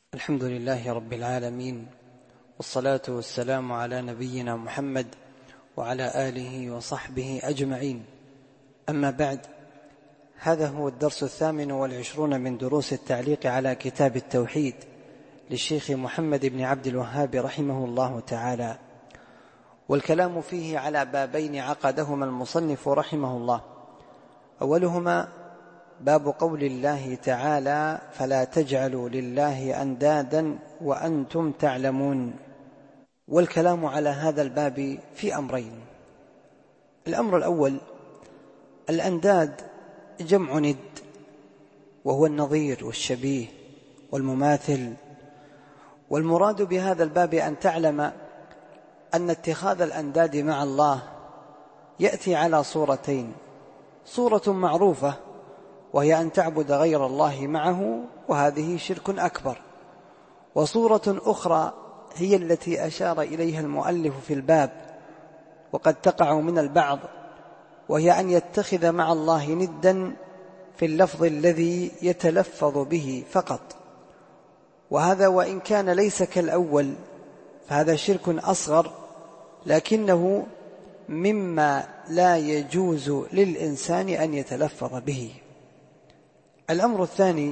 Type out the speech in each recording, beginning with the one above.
الحمد لله رب العالمين، والصلاة والسلام على نبينا محمد وعلى آله وصحبه أجمعين. أما بعد، هذا هو الدرس 28 من دروس التعليق على كتاب التوحيد للشيخ محمد بن عبد الوهاب رحمه الله تعالى، والكلام فيه على بابين عقدهما المصنف رحمه الله. أولهما باب قول الله تعالى: فلا تجعلوا لله أندادا وأنتم تعلمون. والكلام على هذا الباب في أمرين. الأمر الأول: الأنداد جمع ند، وهو النظير والشبيه والمماثل. والمراد بهذا الباب أن تعلم أن اتخاذ الأنداد مع الله يأتي على صورتين: صورة معروفة وهي أن تعبد غير الله معه، وهذه شرك أكبر، وصورة أخرى هي التي أشار إليها المؤلف في الباب وقد تقع من البعض، وهي أن يتخذ مع الله ندا في اللفظ الذي يتلفظ به فقط، وهذا وإن كان ليس كالأول فهذا شرك أصغر، لكنه مما لا يجوز للإنسان أن يتلفظ به. الأمر الثاني: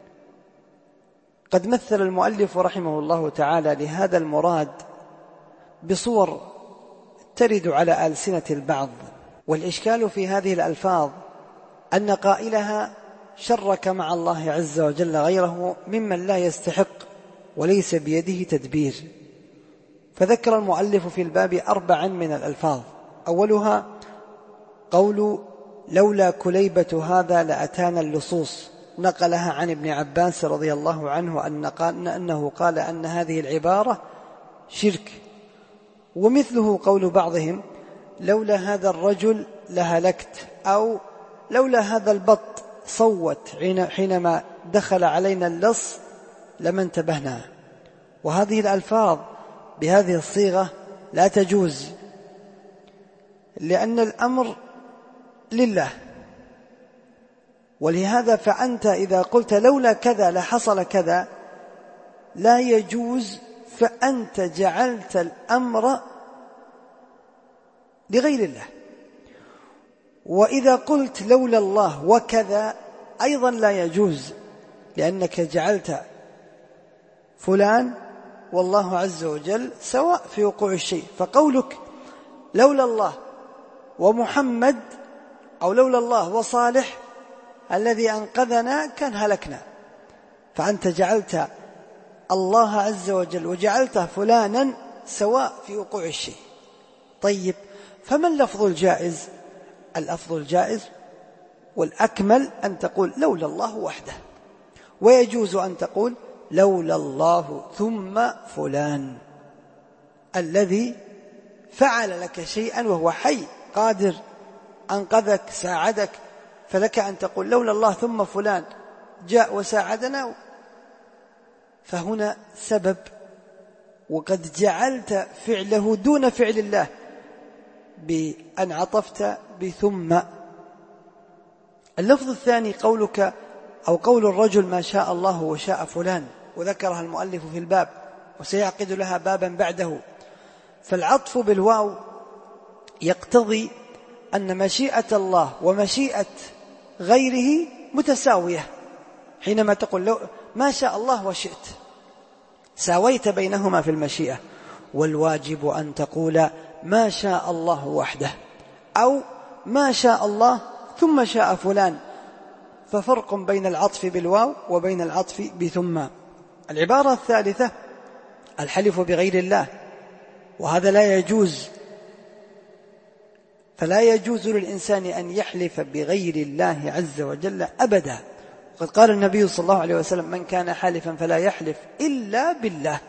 قد مثل المؤلف رحمه الله تعالى لهذا المراد بصور ترد على ألسنة البعض، والإشكال في هذه الألفاظ أن قائلها شرك مع الله عز وجل غيره ممن لا يستحق وليس بيده تدبير. فذكر المؤلف في الباب 4 من الألفاظ. أولها قول: لولا كليبة هذا لأتانا اللصوص، نقلها عن ابن عباس رضي الله عنه أنه قال أن هذه العبارة شرك. ومثله قول بعضهم: لولا هذا الرجل لهلكت، أو لولا هذا البط صوت حينما دخل علينا اللص لما انتبهنا. وهذه الألفاظ بهذه الصيغة لا تجوز، لأن الأمر لله، ولهذا فأنت إذا قلت لولا كذا لحصل كذا لا يجوز، فأنت جعلت الأمر لغير الله. وإذا قلت لولا الله وكذا أيضا لا يجوز، لأنك جعلت فلان والله عز وجل سواء في وقوع الشيء. فقولك لولا الله ومحمد، أو لولا الله وصالح الذي أنقذنا كان هلكنا، فأنت جعلت الله عز وجل وجعلته فلانا سواء في وقوع الشيء. طيب، فما اللفظ الجائز؟ اللفظ الجائز والأكمل أن تقول لولا الله وحده، ويجوز أن تقول لولا الله ثم فلان الذي فعل لك شيئا وهو حي قادر أنقذك ساعدك، فلك أن تقول لولا الله ثم فلان جاء وساعدنا. فهنا سبب، وقد جعلت فعله دون فعل الله بأن عطفت بثم. اللفظ الثاني قولك أو قول الرجل ما شاء الله وشاء فلان، وذكرها المؤلف في الباب وسيعقد لها بابا بعده. فالعطف بالواو يقتضي أن مشيئة الله ومشيئة غيره متساوية. حينما تقول لو ما شاء الله وشئت ساويت بينهما في المشيئة. والواجب أن تقول ما شاء الله وحده، أو ما شاء الله ثم شاء فلان، ففرق بين العطف بالواو وبين العطف بثم. العبارة الثالثة الحلف بغير الله، وهذا لا يجوز. فلا يجوز للإنسان أن يحلف بغير الله عز وجل أبدا. وقد قال النبي صلى الله عليه وسلم: من كان حالفا فلا يحلف إلا بالله.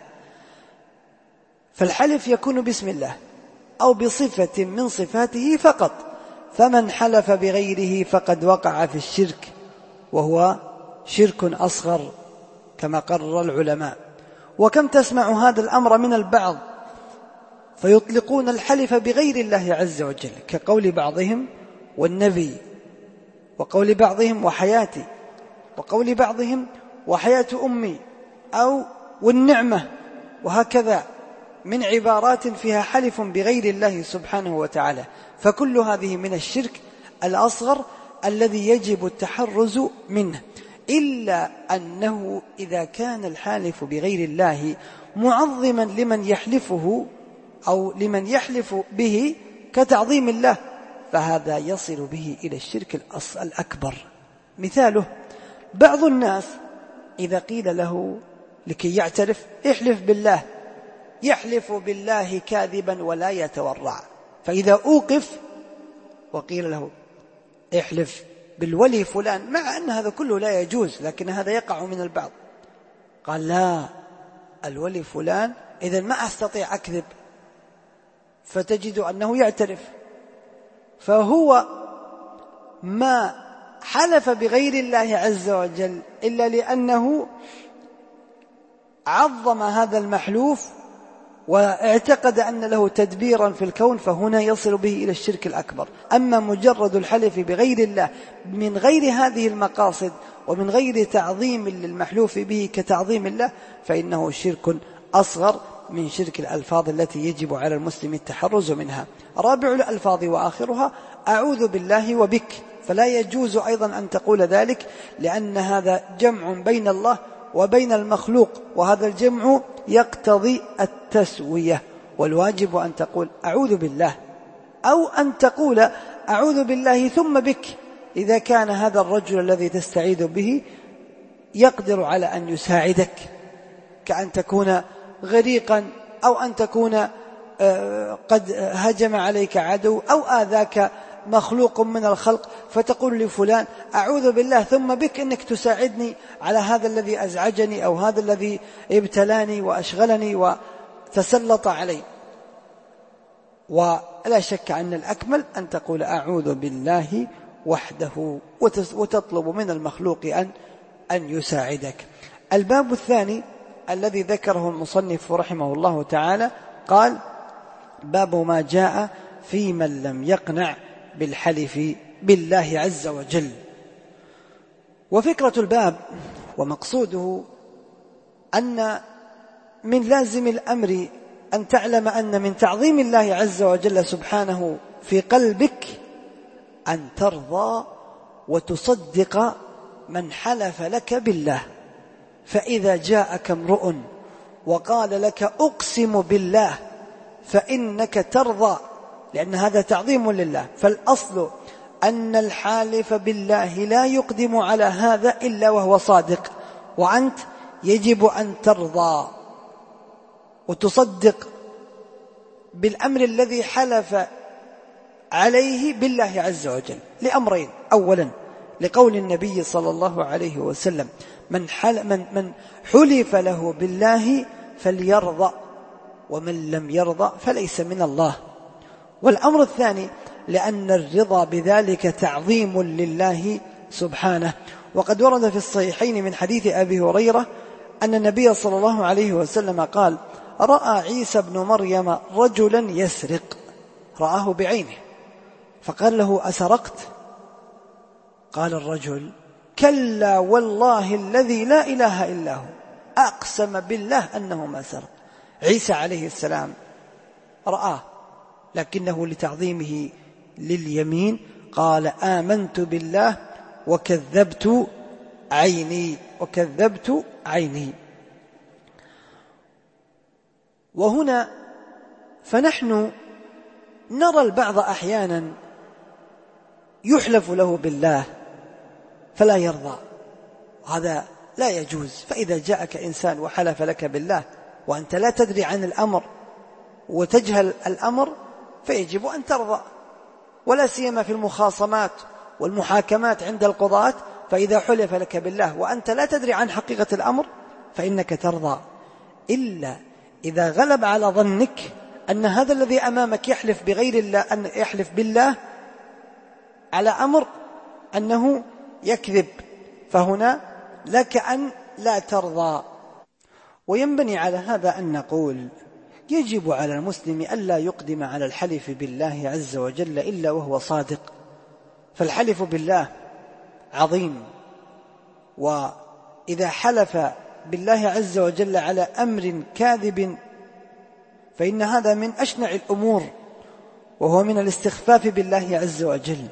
فالحلف يكون باسم الله أو بصفة من صفاته فقط، فمن حلف بغيره فقد وقع في الشرك، وهو شرك أصغر كما قرر العلماء. وكم تسمع هذا الأمر من البعض فيطلقون الحلف بغير الله عز وجل، كقول بعضهم والنبي، وقول بعضهم وحياتي، وقول بعضهم وحياة أمي، أو والنعمة، وهكذا من عبارات فيها حلف بغير الله سبحانه وتعالى. فكل هذه من الشرك الأصغر الذي يجب التحرز منه، إلا أنه إذا كان الحالف بغير الله معظما لمن يحلفه أو لمن يحلف به كتعظيم الله، فهذا يصل به إلى الشرك الأكبر. مثاله: بعض الناس إذا قيل له لكي يعترف احلف بالله، يحلف بالله كاذبا ولا يتورع، فإذا أوقف وقيل له احلف بالولي فلان، مع أن هذا كله لا يجوز لكن هذا يقع من البعض، قال لا، الولي فلان إذن ما أستطيع أكذب، فتجد أنه يعترف، فهو ما حلف بغير الله عز وجل إلا لأنه عظم هذا المحلوف واعتقد أن له تدبيرا في الكون، فهنا يصل به إلى الشرك الأكبر. أما مجرد الحلف بغير الله من غير هذه المقاصد ومن غير تعظيم للمحلوف به كتعظيم الله، فإنه شرك أصغر من شرك الألفاظ التي يجب على المسلم التحرز منها. رابع الألفاظ وآخرها أعوذ بالله وبك، فلا يجوز أيضا أن تقول ذلك، لأن هذا جمع بين الله وبين المخلوق، وهذا الجمع يقتضي التسوية، والواجب أن تقول أعوذ بالله، أو أن تقول أعوذ بالله ثم بك إذا كان هذا الرجل الذي تستعيذ به يقدر على أن يساعدك، كأن تكون غريقا، أو أن تكون قد هجم عليك عدو، أو آذاك مخلوق من الخلق، فتقول لفلان أعوذ بالله ثم بك إنك تساعدني على هذا الذي أزعجني أو هذا الذي ابتلاني وأشغلني وتسلط علي. ولا شك أن الأكمل أن تقول أعوذ بالله وحده وتطلب من المخلوق أن يساعدك. الباب الثاني الذي ذكره المصنف رحمه الله تعالى قال: باب ما جاء في من لم يقنع بالحلف بالله عز وجل. وفكرة الباب ومقصوده أن من لازم الأمر أن تعلم أن من تعظيم الله عز وجل سبحانه في قلبك أن ترضى وتصدق من حلف لك بالله. فإذا جاءك امرؤ وقال لك أقسم بالله فإنك ترضى، لأن هذا تعظيم لله. فالأصل أن الحالف بالله لا يقدم على هذا إلا وهو صادق، وأنت يجب أن ترضى وتصدق بالأمر الذي حلف عليه بالله عز وجل لأمرين: أولا لقول النبي صلى الله عليه وسلم: من حلف له بالله فليرضى، ومن لم يرضى فليس من الله. والأمر الثاني لأن الرضا بذلك تعظيم لله سبحانه. وقد ورد في الصحيحين من حديث أبي هريرة أن النبي صلى الله عليه وسلم قال: رأى عيسى بن مريم رجلا يسرق، رآه بعينه، فقال له: أسرقت؟ قال الرجل: كلا والله الذي لا إله إلا هو، أقسم بالله أنه ما سرق. عيسى عليه السلام رآه، لكنه لتعظيمه لليمين قال: آمنت بالله وكذبت عيني. وهنا فنحن نرى البعض أحيانا يحلف له بالله فلا يرضى، هذا لا يجوز. فإذا جاءك إنسان وحلف لك بالله وأنت لا تدري عن الأمر وتجهل الأمر، فيجب أن ترضى، ولا سيما في المخاصمات والمحاكمات عند القضاة. فإذا حلف لك بالله وأنت لا تدري عن حقيقة الأمر فإنك ترضى، إلا إذا غلب على ظنك أن هذا الذي أمامك يحلف بغير الله، أن يحلف بالله على أمر أنه يكذب، فهنا لك أن لا ترضى. وينبني على هذا أن نقول: يجب على المسلم ألا يقدم على الحلف بالله عز وجل إلا وهو صادق، فالحلف بالله عظيم، وإذا حلف بالله عز وجل على أمر كاذب فإن هذا من أشنع الأمور، وهو من الاستخفاف بالله عز وجل.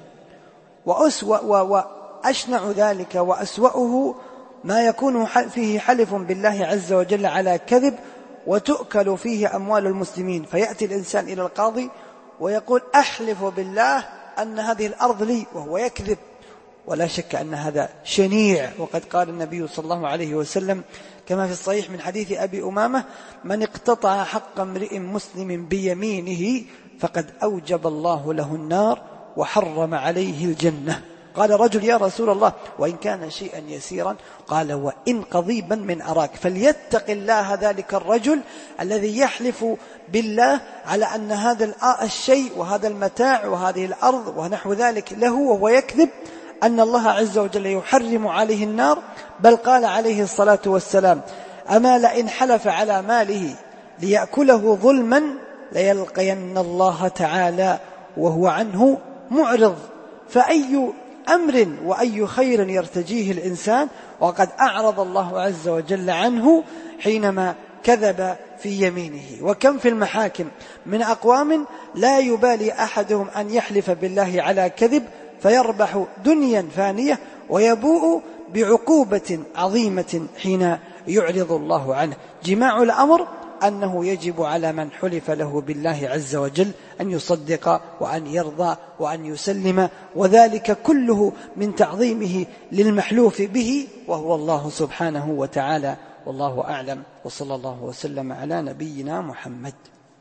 وأشنع ذلك وأسوأه ما يكون فيه حلف بالله عز وجل على كذب وتؤكل فيه أموال المسلمين، فيأتي الإنسان إلى القاضي ويقول أحلف بالله أن هذه الأرض لي، وهو يكذب. ولا شك أن هذا شنيع، وقد قال النبي صلى الله عليه وسلم كما في الصحيح من حديث أبي أمامة: من اقتطع حق امرئ مسلم بيمينه فقد أوجب الله له النار وحرم عليه الجنة. قال رجل: يا رسول الله، وإن كان شيئا يسيرا؟ قال: وإن قضيبا من أراك. فليتق الله ذلك الرجل الذي يحلف بالله على أن هذا الشيء وهذا المتاع وهذه الأرض ونحو ذلك له، وهو يكذب، أن الله عز وجل يحرم عليه النار. بل قال عليه الصلاة والسلام: أما لئن حلف على ماله ليأكله ظلما ليلقين الله تعالى وهو عنه معرض. فأي أمر وأي خير يرتجيه الإنسان وقد أعرض الله عز وجل عنه حينما كذب في يمينه. وكم في المحاكم من أقوام لا يبالي أحدهم أن يحلف بالله على كذب فيربح دنيا فانية ويبوء بعقوبة عظيمة حين يعرض الله عنه. جماع الأمر أنه يجب على من حلف له بالله عز وجل أن يصدق وأن يرضى وأن يسلم، وذلك كله من تعظيمه للمحلوف به وهو الله سبحانه وتعالى. والله أعلم، وصلى الله وسلم على نبينا محمد.